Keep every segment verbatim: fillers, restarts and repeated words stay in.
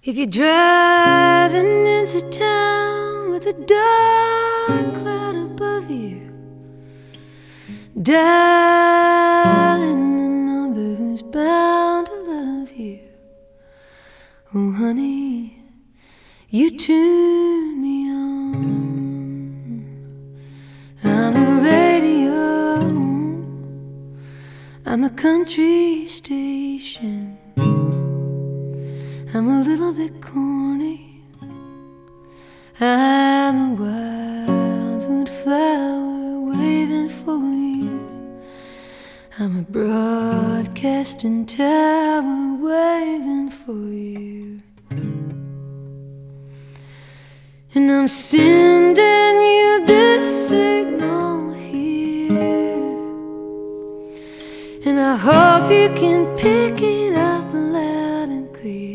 If you're driving into town with a dark cloud above you, dialing the number who's bound to love you. Oh honey, you turn me on. I'm a radio, I'm a country station. I'm a little bit corny, I'm a wildwood flower waving for you. I'm a broadcasting tower waving for you. And I'm sending you this signal here, and I hope you can pick it up loud and clear.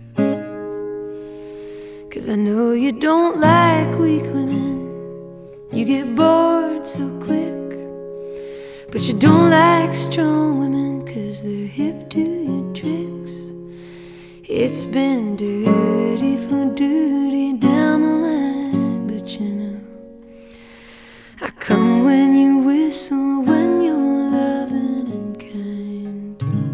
'Cause I know you don't like weak women, you get bored so quick. But you don't like strong women, 'cause they're hip to your tricks. It's been dirty for duty down the line, but you know I come when you whistle, when you're loving and kind.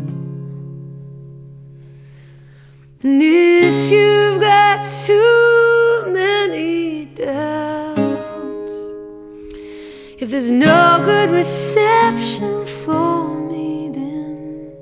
And if you've got too many doubts, if there's no good reception for me, then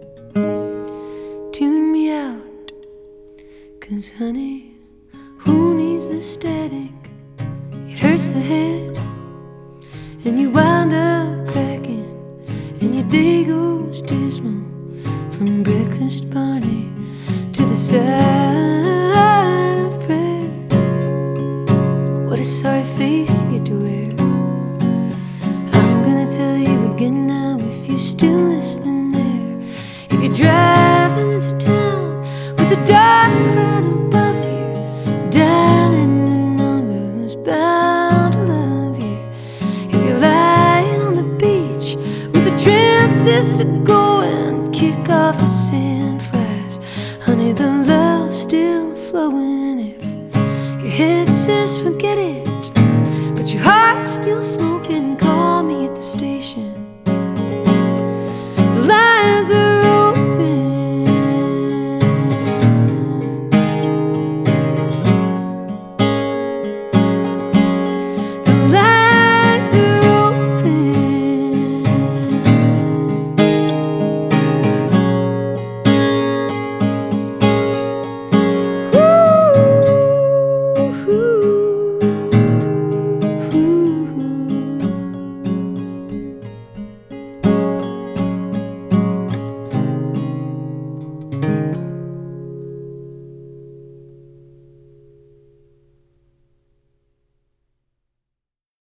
tune me out. 'Cause honey, who needs the static? It hurts the head, and you wind up cracking, and your day goes dismal. From breakfast Barney to the side of prayer. What a sorry face you get to wear. I'm gonna tell you again now, if you're still listening there. If you're driving into town with a dark cloud above you, dialing the number who's bound to love you. If you're lying on the beach with a transistor going, kick off the sand flies. Honey, the love's still flowing. If your head says forget it, but your heart's still smoking, call me at the station.